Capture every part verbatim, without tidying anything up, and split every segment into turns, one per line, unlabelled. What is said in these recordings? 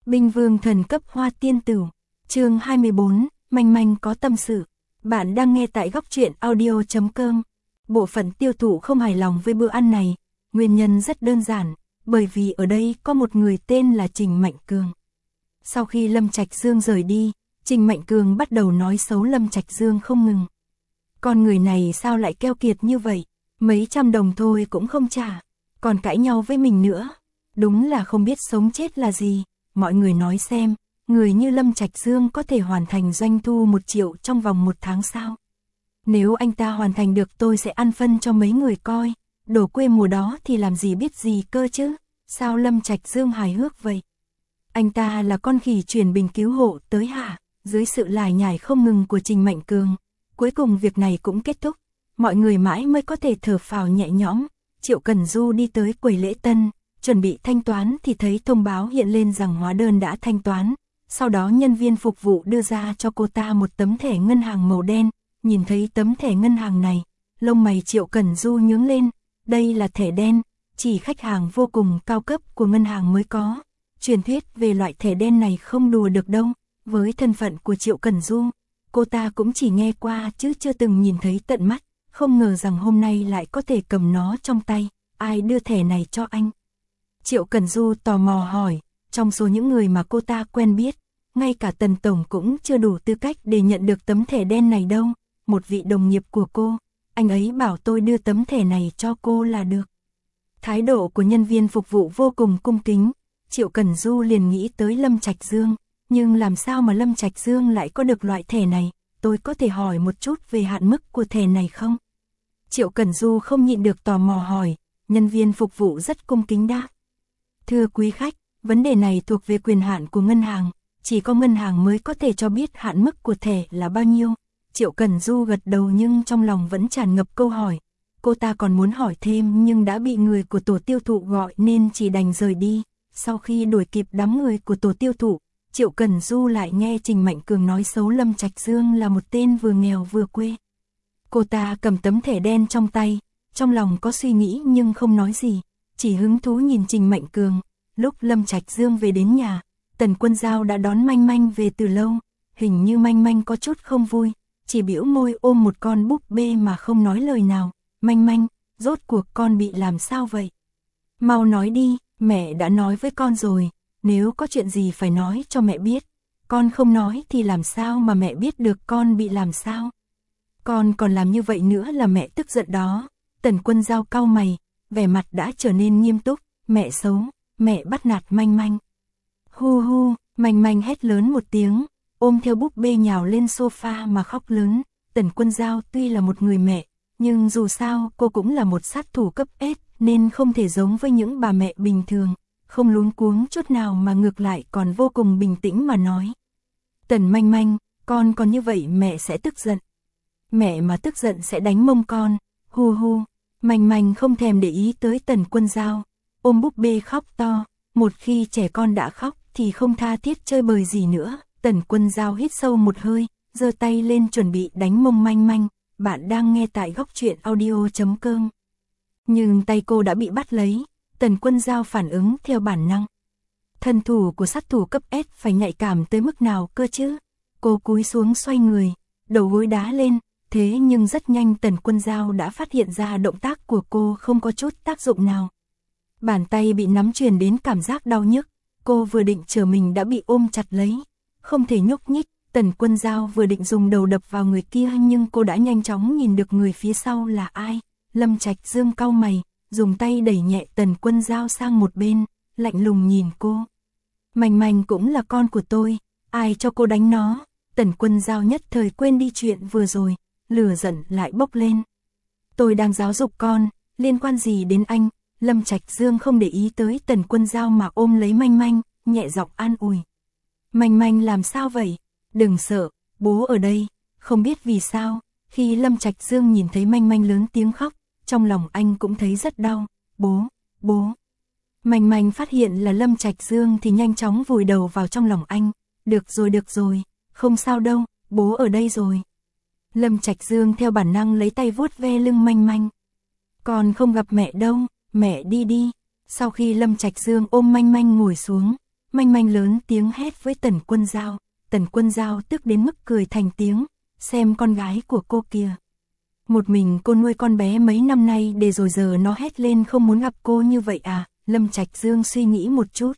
Binh vương thần cấp hoa tiên tử. Chương hai mươi bốn, Manh Manh có tâm sự. Bạn đang nghe tại góc truyện audio chấm com. Bộ phận tiêu thụ không hài lòng với bữa ăn này. Nguyên nhân rất đơn giản, bởi vì ở đây có một người tên là Trình Mạnh Cường. Sau khi Lâm Trạch Dương rời đi, Trình Mạnh Cường bắt đầu nói xấu Lâm Trạch Dương không ngừng. Con người này sao lại keo kiệt như vậy, mấy trăm đồng thôi cũng không trả, còn cãi nhau với mình nữa. Đúng là không biết sống chết là gì. Mọi người nói xem, người như Lâm Trạch Dương có thể hoàn thành doanh thu một triệu trong vòng một tháng sao? Nếu anh ta hoàn thành được tôi sẽ ăn phân cho mấy người coi, đồ quê mùa đó thì làm gì biết gì cơ chứ, sao Lâm Trạch Dương hài hước vậy? Anh ta là con khỉ chuyển bình cứu hộ tới hả? Dưới sự lải nhải không ngừng của Trình Mạnh Cường, cuối cùng việc này cũng kết thúc, mọi người mãi mới có thể thở phào nhẹ nhõm. Triệu Cần Du đi tới quầy lễ tân, chuẩn bị thanh toán thì thấy thông báo hiện lên rằng hóa đơn đã thanh toán. Sau đó nhân viên phục vụ đưa ra cho cô ta một tấm thẻ ngân hàng màu đen. Nhìn thấy tấm thẻ ngân hàng này, lông mày Triệu Cần Du nhướng lên. Đây là thẻ đen, chỉ khách hàng vô cùng cao cấp của ngân hàng mới có. Truyền thuyết về loại thẻ đen này không đùa được đâu. Với thân phận của Triệu Cần Du, cô ta cũng chỉ nghe qua chứ chưa từng nhìn thấy tận mắt. Không ngờ rằng hôm nay lại có thể cầm nó trong tay. Ai đưa thẻ này cho anh? Triệu Cần Du tò mò hỏi. Trong số những người mà cô ta quen biết, ngay cả Tần Tổng cũng chưa đủ tư cách để nhận được tấm thẻ đen này đâu. Một vị đồng nghiệp của cô, anh ấy bảo tôi đưa tấm thẻ này cho cô là được. Thái độ của nhân viên phục vụ vô cùng cung kính. Triệu Cần Du liền nghĩ tới Lâm Trạch Dương. Nhưng làm sao mà Lâm Trạch Dương lại có được loại thẻ này? Tôi có thể hỏi một chút về hạn mức của thẻ này không? Triệu Cần Du không nhịn được tò mò hỏi. Nhân viên phục vụ rất cung kính đáp. Thưa quý khách, vấn đề này thuộc về quyền hạn của ngân hàng. Chỉ có ngân hàng mới có thể cho biết hạn mức của thẻ là bao nhiêu. Triệu Cần Du gật đầu nhưng trong lòng vẫn tràn ngập câu hỏi. Cô ta còn muốn hỏi thêm nhưng đã bị người của tổ tiêu thụ gọi nên chỉ đành rời đi. Sau khi đuổi kịp đám người của tổ tiêu thụ, Triệu Cần Du lại nghe Trình Mạnh Cường nói xấu Lâm Trạch Dương là một tên vừa nghèo vừa quê. Cô ta cầm tấm thẻ đen trong tay, trong lòng có suy nghĩ nhưng không nói gì, chỉ hứng thú nhìn Trình Mạnh Cường. Lúc Lâm Trạch Dương về đến nhà, Tần Quân Giao đã đón Manh Manh về từ lâu. Hình như Manh Manh có chút không vui, chỉ bĩu môi ôm một con búp bê mà không nói lời nào. Manh Manh, rốt cuộc con bị làm sao vậy? Mau nói đi, mẹ đã nói với con rồi, nếu có chuyện gì phải nói cho mẹ biết. Con không nói thì làm sao mà mẹ biết được con bị làm sao? Con còn làm như vậy nữa là mẹ tức giận đó. Tần Quân Giao cau mày, vẻ mặt đã trở nên nghiêm túc. Mẹ xấu, mẹ bắt nạt Manh Manh. Hu hu, Manh Manh hét lớn một tiếng, ôm theo búp bê nhào lên sofa mà khóc lớn. Tần Quân Giao tuy là một người mẹ, nhưng dù sao cô cũng là một sát thủ cấp S nên không thể giống với những bà mẹ bình thường. Không luống cuống chút nào mà ngược lại còn vô cùng bình tĩnh mà nói. Tần Manh Manh, con còn như vậy mẹ sẽ tức giận. Mẹ mà tức giận sẽ đánh mông con. Hu hu, Manh Manh không thèm để ý tới Tần Quân Giao, ôm búp bê khóc to. Một khi trẻ con đã khóc thì không tha thiết chơi bời gì nữa. Tần Quân Giao hít sâu một hơi, giơ tay lên chuẩn bị đánh mông Manh Manh. Bạn đang nghe tại góc truyện audio chấm com. Nhưng tay cô đã bị bắt lấy. Tần Quân Giao phản ứng theo bản năng. Thân thủ của sát thủ cấp S phải nhạy cảm tới mức nào cơ chứ? Cô cúi xuống xoay người, đầu gối đá lên. Thế nhưng rất nhanh Tần Quân Giao đã phát hiện ra động tác của cô không có chút tác dụng nào. Bàn tay bị nắm truyền đến cảm giác đau nhức. Cô vừa định trở mình đã bị ôm chặt lấy, không thể nhúc nhích. Tần Quân Giao vừa định dùng đầu đập vào người kia nhưng cô đã nhanh chóng nhìn được người phía sau là ai. Lâm Trạch Dương cau mày, dùng tay đẩy nhẹ Tần Quân Giao sang một bên, lạnh lùng nhìn cô. Manh Manh cũng là con của tôi, ai cho cô đánh nó? Tần Quân Giao nhất thời quên đi chuyện vừa rồi, lửa giận lại bốc lên. Tôi đang giáo dục con, liên quan gì đến anh? Lâm Trạch Dương không để ý tới Tần Quân Giao mà ôm lấy Manh Manh, nhẹ giọng an ủi. Manh Manh làm sao vậy? Đừng sợ, bố ở đây. Không biết vì sao, khi Lâm Trạch Dương nhìn thấy Manh Manh lớn tiếng khóc, trong lòng anh cũng thấy rất đau. Bố, bố. Manh Manh phát hiện là Lâm Trạch Dương thì nhanh chóng vùi đầu vào trong lòng anh. Được rồi được rồi, không sao đâu, bố ở đây rồi. Lâm Trạch Dương theo bản năng lấy tay vuốt ve lưng Manh Manh. Còn không gặp mẹ đâu, mẹ đi đi. Sau khi Lâm Trạch Dương ôm Manh Manh ngồi xuống, Manh Manh lớn tiếng hét với Tần Quân Dao. Tần Quân Dao tức đến mức cười thành tiếng, xem con gái của cô kìa. Một mình cô nuôi con bé mấy năm nay để rồi giờ nó hét lên không muốn gặp cô như vậy à? Lâm Trạch Dương suy nghĩ một chút.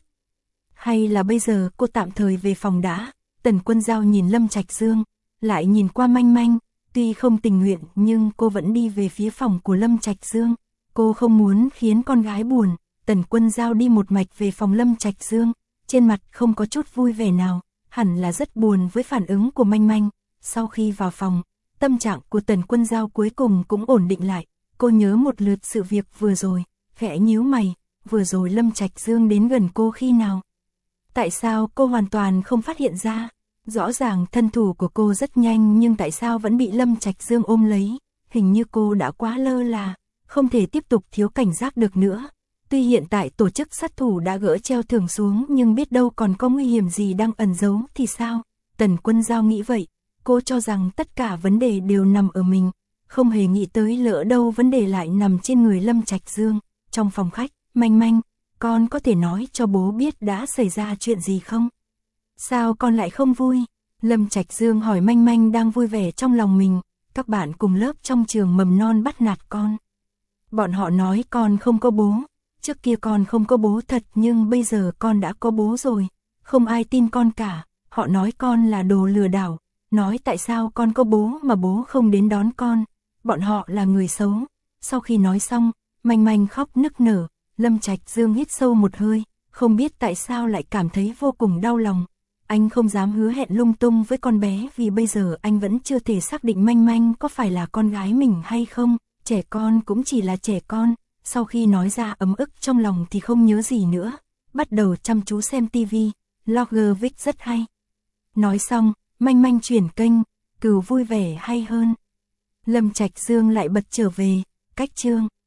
Hay là bây giờ cô tạm thời về phòng đã? Tần Quân Dao nhìn Lâm Trạch Dương, lại nhìn qua Manh Manh, tuy không tình nguyện nhưng cô vẫn đi về phía phòng của Lâm Trạch Dương. Cô không muốn khiến con gái buồn. Tần Quân Dao đi một mạch về phòng Lâm Trạch Dương, trên mặt không có chút vui vẻ nào, hẳn là rất buồn với phản ứng của Manh Manh. Sau khi vào phòng, tâm trạng của Tần Quân Dao cuối cùng cũng ổn định lại. Cô nhớ một lượt sự việc vừa rồi, khẽ nhíu mày, vừa rồi Lâm Trạch Dương đến gần cô khi nào? Tại sao cô hoàn toàn không phát hiện ra? Rõ ràng thân thủ của cô rất nhanh nhưng tại sao vẫn bị Lâm Trạch Dương ôm lấy? Hình như cô đã quá lơ là, không thể tiếp tục thiếu cảnh giác được nữa. Tuy hiện tại tổ chức sát thủ đã gỡ treo thưởng xuống nhưng biết đâu còn có nguy hiểm gì đang ẩn giấu thì sao? Tần Quân Dao nghĩ vậy, cô cho rằng tất cả vấn đề đều nằm ở mình, không hề nghĩ tới lỡ đâu vấn đề lại nằm trên người Lâm Trạch Dương. Trong phòng khách, Manh Manh, con có thể nói cho bố biết đã xảy ra chuyện gì không? Sao con lại không vui? Lâm Trạch Dương hỏi Manh Manh đang vui vẻ trong lòng mình. Các bạn cùng lớp trong trường mầm non bắt nạt con. Bọn họ nói con không có bố. Trước kia con không có bố thật nhưng bây giờ con đã có bố rồi. Không ai tin con cả. Họ nói con là đồ lừa đảo. Nói tại sao con có bố mà bố không đến đón con. Bọn họ là người xấu. Sau khi nói xong, Manh Manh khóc nức nở. Lâm Trạch Dương hít sâu một hơi. Không biết tại sao lại cảm thấy vô cùng đau lòng. Anh không dám hứa hẹn lung tung với con bé vì bây giờ anh vẫn chưa thể xác định Manh Manh có phải là con gái mình hay không. Trẻ con cũng chỉ là trẻ con. Sau khi nói ra ấm ức trong lòng thì không nhớ gì nữa. Bắt đầu chăm chú xem tivi. Logger Vic rất hay. Nói xong, Manh Manh chuyển kênh. Cừu vui vẻ hay hơn. Lâm Trạch Dương lại bật trở về. Cách chương.